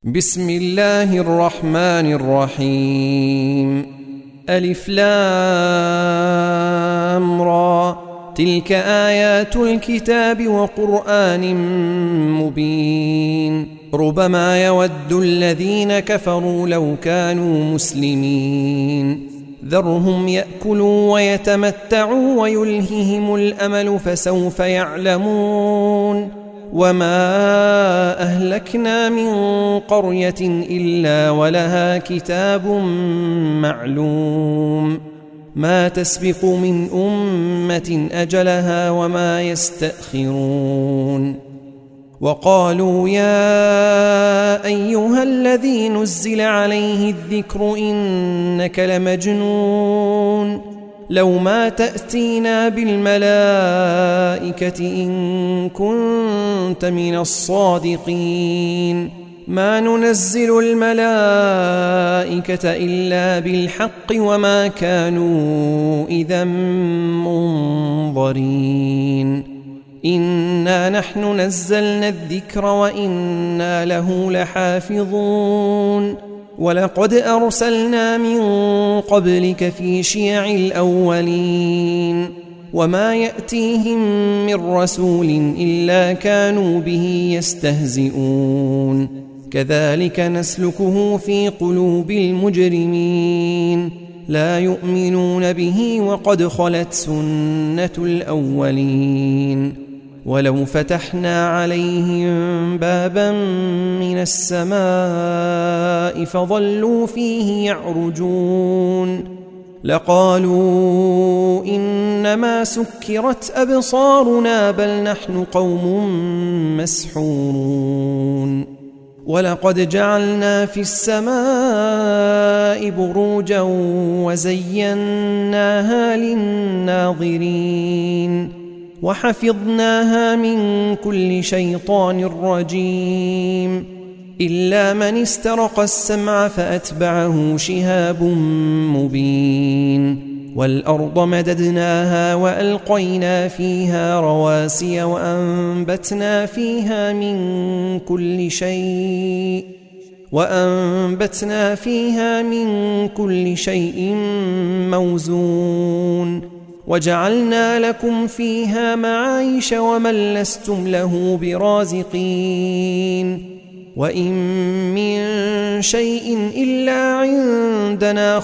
بسم الله الرحمن الرحيم. ألف لام را، تلك آيات الكتاب وقرآن مبين. ربما يود الذين كفروا لو كانوا مسلمين. ذرهم يأكلوا ويتمتعوا ويلههم الأمل فسوف يعلمون. وما أهلكنا من قرية إلا ولها كتاب معلوم، ما تسبق من أمة أجلها وما يستأخرون. وقالوا يا أيها الذي نزل عليه الذكر إنك لمجنون، لو ما تأتينا بالملائكة إن كنت من الصادقين. ما ننزل الملائكة إلا بالحق وما كانوا إذا منظرين. إنا نحن نزلنا الذكر وإنا له لحافظون. ولقد أرسلنا من قبلك في شيع الأولين، وما يأتيهم من رسول إلا كانوا به يستهزئون. كذلك نسلكه في قلوب المجرمين، لا يؤمنون به وقد خلت سنة الأولين. ولو فتحنا عليهم بابا من السماء فظلوا فيه يعرجون لقالوا إنما سكرت أبصارنا بل نحن قوم مسحورون. ولقد جعلنا في السماء بروجا وزيناها للناظرين وحفظناها من كل شيطان رجيم إلا من استرق السمع فأتبعه شهاب مبين. والأرض مددناها وألقينا فيها رواسي وأنبتنا فيها من كل شيء موزون. وجعلنا لكم فيها معايش ومن لستم له برازقين. وإن من شيء إلا عندنا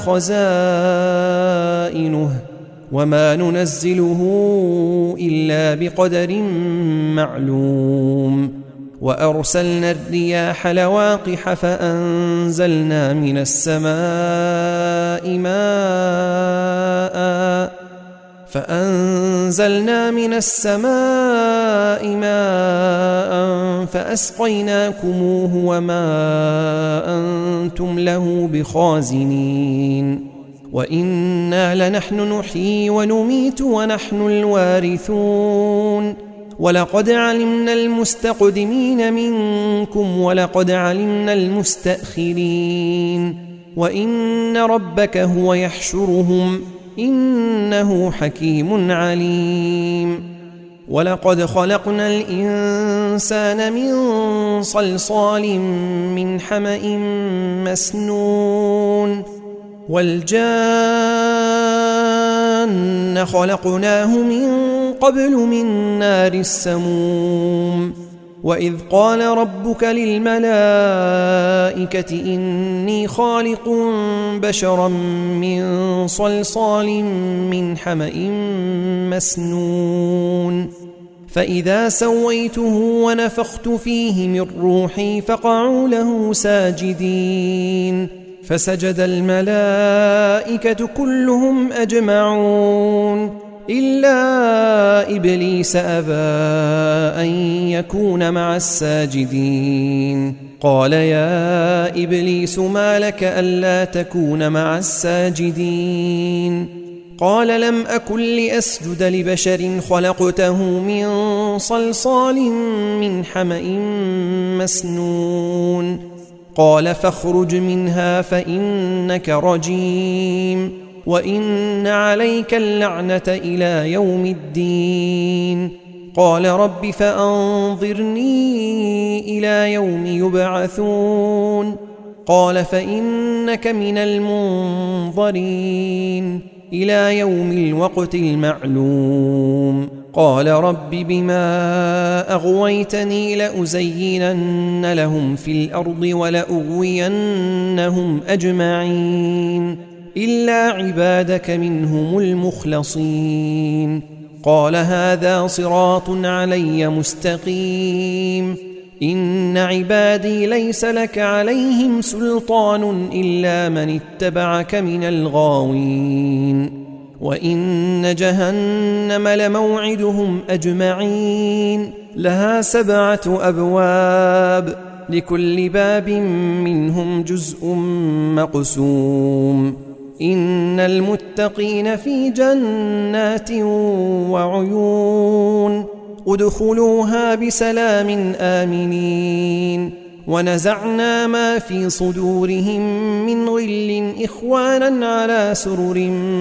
خزائنه وما ننزله إلا بقدر معلوم. وأرسلنا الرياح لواقح فأنزلنا من السماء ماء فأسقيناكموه وما أنتم له بخازنين. وإنا لنحن نحيي ونميت ونحن الوارثون. ولقد علمنا المستقدمين منكم ولقد علمنا المستأخرين. وإن ربك هو يحشرهم إنه حكيم عليم. ولقد خلقنا الإنسان من صلصال من حمأ مسنون. والجان خلقناه من قبل من نار السموم. وإذ قال ربك للملائكة إني خالق بشرا من صلصال من حمأ مسنون. فإذا سويته ونفخت فيه من روحي فقعوا له ساجدين. فسجد الملائكة كلهم أجمعون إلا إبليس أبى أن يكون مع الساجدين. قال يا إبليس ما لك ألا تكون مع الساجدين؟ قال لم أكن لأسجد لبشر خلقته من صلصال من حمأ مسنون. قال فاخرج منها فإنك رجيم وإن عليك اللعنة إلى يوم الدين. قال رب فأنظرني إلى يوم يبعثون قال فإنك من المنظرين إلى يوم الوقت المعلوم قال رب بما أغويتني لأزينن لهم في الأرض ولأغوينهم أجمعين إلا عبادك منهم المخلصين قال هذا صراط علي مستقيم إن عبادي ليس لك عليهم سلطان إلا من اتبعك من الغاوين وإن جهنم لموعدهم أجمعين لها 7 أبواب لكل باب منهم جزء مقسوم إن المتقين في جنات وعيون ادخلوها بسلام آمنين ونزعنا ما في صدورهم من غل إخوانا على سرر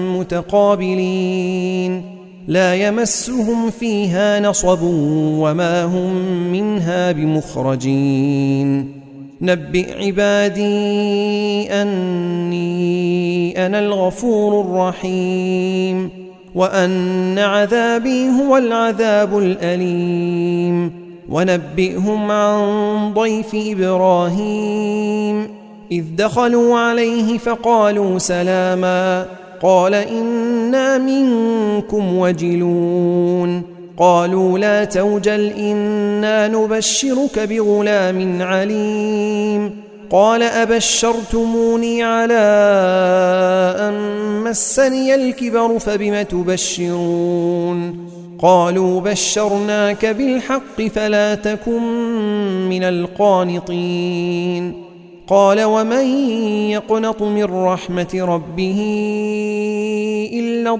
متقابلين لا يمسهم فيها نصب وما هم منها بمخرجين نبئ عبادي أني أنا الغفور الرحيم وأن عذابي هو العذاب الأليم ونبئهم عن ضيف إبراهيم إذ دخلوا عليه فقالوا سلاما قال إنا منكم وجلون قالوا لا توجل إنا نبشرك بغلام عليم قال أبشرتموني على أن مسني الكبر فبم تبشرون قالوا بشرناك بالحق فلا تكن من القانطين قال ومن يقنط من رحمة ربه إلا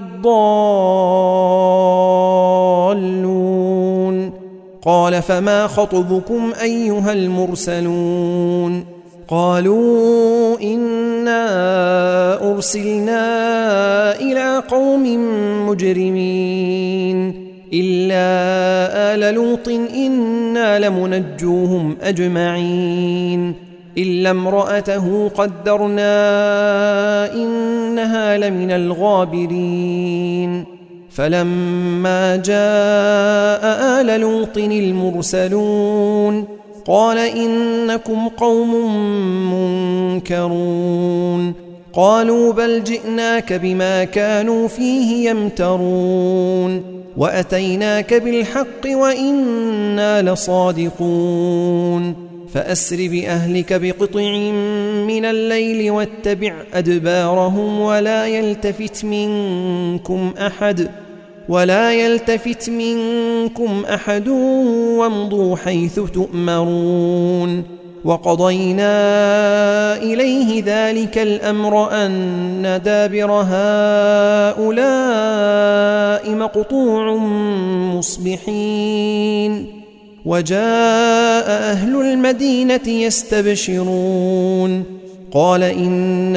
الضالون قال فما خطبكم أيها المرسلون قالوا إنا أرسلنا إلى قوم مجرمين إلا آل لوط إنا لمنجوهم أجمعين إلا امرأته قدرنا إنها لمن الغابرين فلما جاء آل لوط المرسلون قال إنكم قوم منكرون قالوا بل جئناك بما كانوا فيه يمترون وأتيناك بالحق وإنا لصادقون فأسر بأهلك بقطع من الليل واتبع أدبارهم ولا يلتفت منكم أحد وامضوا حيث تؤمرون وقضينا إليه ذلك الأمر أن دابر هؤلاء مقطوع مصبحين وجاء أهل المدينة يستبشرون قال إن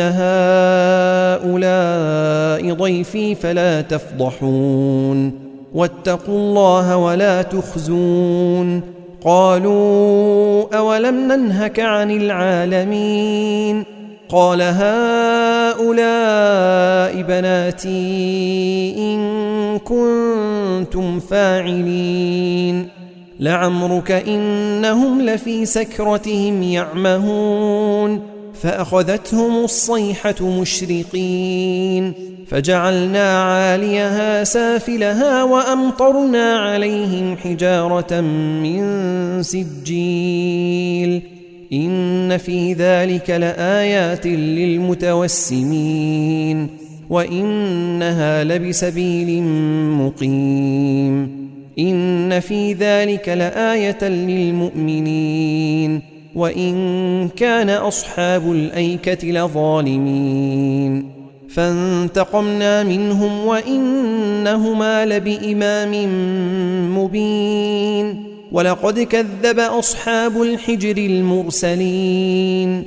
هؤلاء ضيفي فلا تفضحون واتقوا الله ولا تخزون قالوا أولم ننهك عن العالمين قال هؤلاء بناتي إن كنتم فاعلين لعمرك إنهم لفي سكرتهم يعمهون فأخذتهم الصيحة مشرقين فجعلنا عاليها سافلها وأمطرنا عليهم حجارة من سجيل إن في ذلك لآيات للمتوسمين وإنها لبسبيل مقيم إن في ذلك لآية للمؤمنين وإن كان أصحاب الأيكة لظالمين فانتقمنا منهم وإنهما لبإمام مبين ولقد كذب أصحاب الحجر المرسلين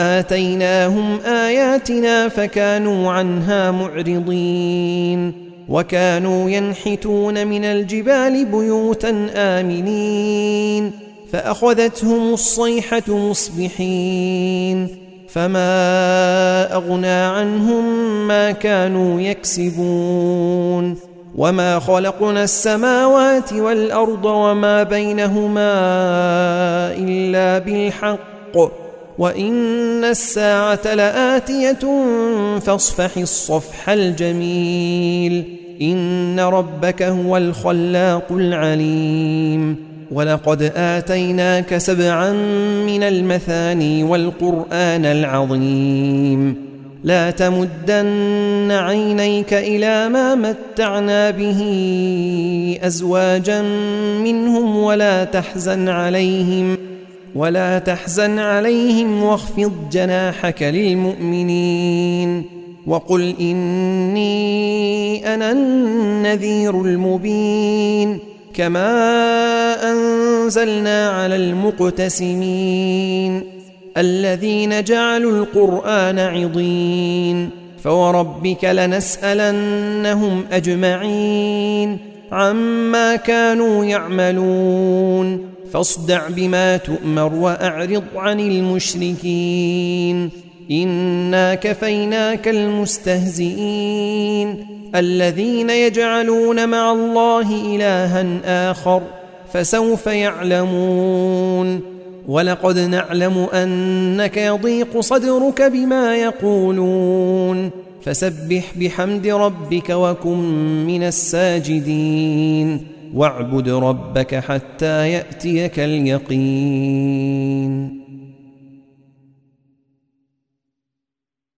وآتيناهم آياتنا فكانوا عنها معرضين وكانوا ينحتون من الجبال بيوتا آمنين فأخذتهم الصيحة مصبحين فما أغنى عنهم ما كانوا يكسبون وما خلقنا السماوات والأرض وما بينهما إلا بالحق وإن الساعة لآتية فاصفح الصفح الجميل إن ربك هو الخلاق العليم ولقد آتيناك 7 من المثاني والقرآن العظيم لا تمدن عينيك إلى ما متعنا به أزواجا منهم ولا تحزن عليهم واخفض جناحك للمؤمنين وقل إني أنا النذير المبين كما أنزلنا على المقتسمين الذين جعلوا القرآن عضين فوربك لنسألنهم أجمعين عما كانوا يعملون فاصدع بما تؤمر وأعرض عن المشركين إنا كفيناك المستهزئين الذين يجعلون مع الله إلها آخر فسوف يعلمون ولقد نعلم أنك يضيق صدرك بما يقولون فسبح بحمد ربك وكن من الساجدين واعبد ربك حتى يأتيك اليقين